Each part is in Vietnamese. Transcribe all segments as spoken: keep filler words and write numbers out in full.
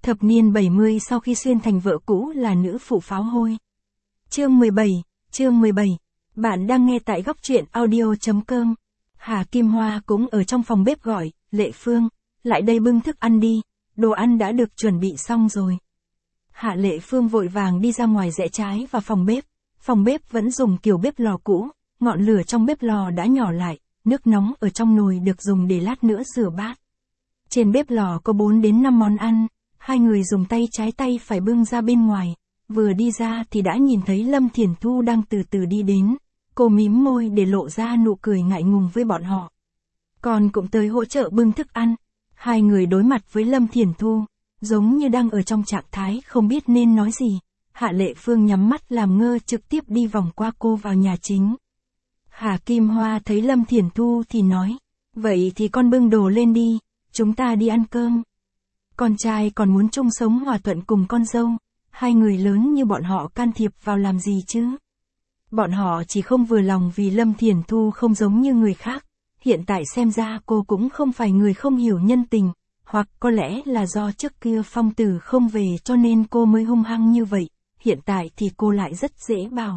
Thập niên bảy mươi sau khi xuyên thành vợ cũ là nữ phụ pháo hôi. Chương mười bảy, chương mười bảy. Bạn đang nghe tại góc truyện audio chấm com. Hà Kim Hoa cũng ở trong phòng bếp gọi, Lệ Phương, lại đây bưng thức ăn đi, đồ ăn đã được chuẩn bị xong rồi. Hạ Lệ Phương vội vàng đi ra ngoài rẽ trái vào phòng bếp, phòng bếp vẫn dùng kiểu bếp lò cũ, ngọn lửa trong bếp lò đã nhỏ lại, nước nóng ở trong nồi được dùng để lát nữa rửa bát. Trên bếp lò có bốn đến năm món ăn, hai người dùng tay trái tay phải bưng ra bên ngoài, vừa đi ra thì đã nhìn thấy Lâm Thiển Thu đang từ từ đi đến, cô mím môi để lộ ra nụ cười ngại ngùng với bọn họ. Còn cũng tới hỗ trợ bưng thức ăn, hai người đối mặt với Lâm Thiển Thu, giống như đang ở trong trạng thái không biết nên nói gì. Hạ Lệ Phương nhắm mắt làm ngơ trực tiếp đi vòng qua cô vào nhà chính. Hà Kim Hoa thấy Lâm Thiển Thu thì nói, vậy thì con bưng đồ lên đi, chúng ta đi ăn cơm. Con trai còn muốn chung sống hòa thuận cùng con dâu, hai người lớn như bọn họ can thiệp vào làm gì chứ? Bọn họ chỉ không vừa lòng vì Lâm Thiển Thu không giống như người khác, hiện tại xem ra cô cũng không phải người không hiểu nhân tình, hoặc có lẽ là do trước kia Phong Tử không về cho nên cô mới hung hăng như vậy, hiện tại thì cô lại rất dễ bảo.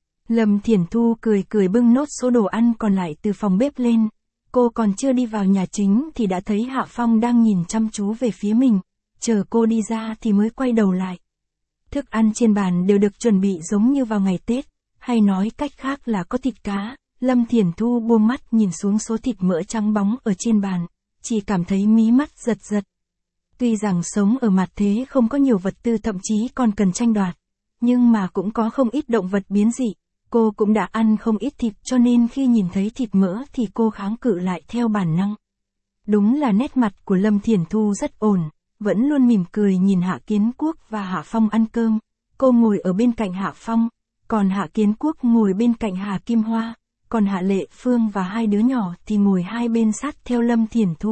Lâm Thiển Thu cười cười bưng nốt số đồ ăn còn lại từ phòng bếp lên. Cô còn chưa đi vào nhà chính thì đã thấy Hạ Phong đang nhìn chăm chú về phía mình, chờ cô đi ra thì mới quay đầu lại. Thức ăn trên bàn đều được chuẩn bị giống như vào ngày Tết, hay nói cách khác là có thịt cá. Lâm Thiển Thu buông mắt nhìn xuống số thịt mỡ trắng bóng ở trên bàn, chỉ cảm thấy mí mắt giật giật. Tuy rằng sống ở mặt thế không có nhiều vật tư thậm chí còn cần tranh đoạt, nhưng mà cũng có không ít động vật biến dị. Cô cũng đã ăn không ít thịt cho nên khi nhìn thấy thịt mỡ thì cô kháng cự lại theo bản năng. Đúng là nét mặt của Lâm Thiển Thu rất ổn, vẫn luôn mỉm cười nhìn Hạ Kiến Quốc và Hạ Phong ăn cơm. Cô ngồi ở bên cạnh Hạ Phong, còn Hạ Kiến Quốc ngồi bên cạnh Hà Kim Hoa, còn Hạ Lệ Phương và hai đứa nhỏ thì ngồi hai bên sát theo Lâm Thiển Thu.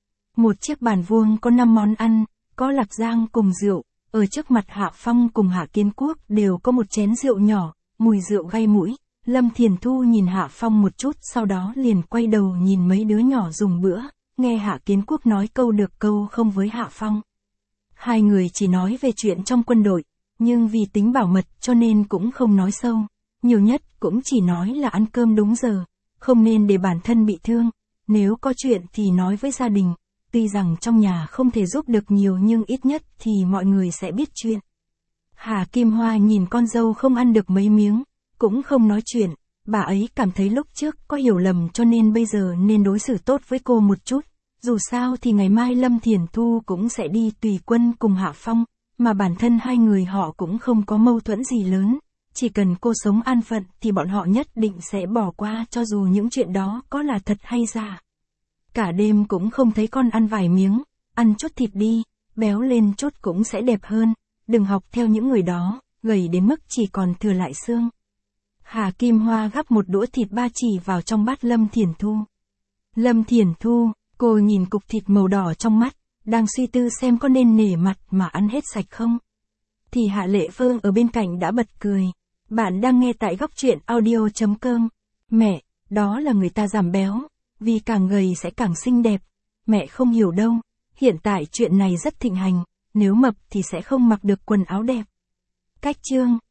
Một chiếc bàn vuông có năm món ăn, có lạc rang cùng rượu, ở trước mặt Hạ Phong cùng Hạ Kiến Quốc đều có một chén rượu nhỏ. Mùi rượu gây mũi, Lâm Thiển Thu nhìn Hạ Phong một chút sau đó liền quay đầu nhìn mấy đứa nhỏ dùng bữa, nghe Hạ Kiến Quốc nói câu được câu không với Hạ Phong. Hai người chỉ nói về chuyện trong quân đội, nhưng vì tính bảo mật cho nên cũng không nói sâu, nhiều nhất cũng chỉ nói là ăn cơm đúng giờ, không nên để bản thân bị thương, nếu có chuyện thì nói với gia đình, tuy rằng trong nhà không thể giúp được nhiều nhưng ít nhất thì mọi người sẽ biết chuyện. Hà Kim Hoa nhìn con dâu không ăn được mấy miếng, cũng không nói chuyện, bà ấy cảm thấy lúc trước có hiểu lầm cho nên bây giờ nên đối xử tốt với cô một chút, dù sao thì ngày mai Lâm Thiển Thu cũng sẽ đi tùy quân cùng Hạ Phong, mà bản thân hai người họ cũng không có mâu thuẫn gì lớn, chỉ cần cô sống an phận thì bọn họ nhất định sẽ bỏ qua cho dù những chuyện đó có là thật hay giả. Cả đêm cũng không thấy con ăn vài miếng, ăn chút thịt đi, béo lên chút cũng sẽ đẹp hơn. Đừng học theo những người đó, gầy đến mức chỉ còn thừa lại xương. Hà Kim Hoa gắp một đũa thịt ba chỉ vào trong bát Lâm Thiển Thu. Lâm Thiển Thu, cô nhìn cục thịt màu đỏ trong mắt, đang suy tư xem có nên nể mặt mà ăn hết sạch không. Thì Hạ Lệ Phương ở bên cạnh đã bật cười. Bạn đang nghe tại góc truyện audio chấm com. Mẹ, đó là người ta giảm béo, vì càng gầy sẽ càng xinh đẹp. Mẹ không hiểu đâu, hiện tại chuyện này rất thịnh hành. Nếu mập thì sẽ không mặc được quần áo đẹp. Cách chương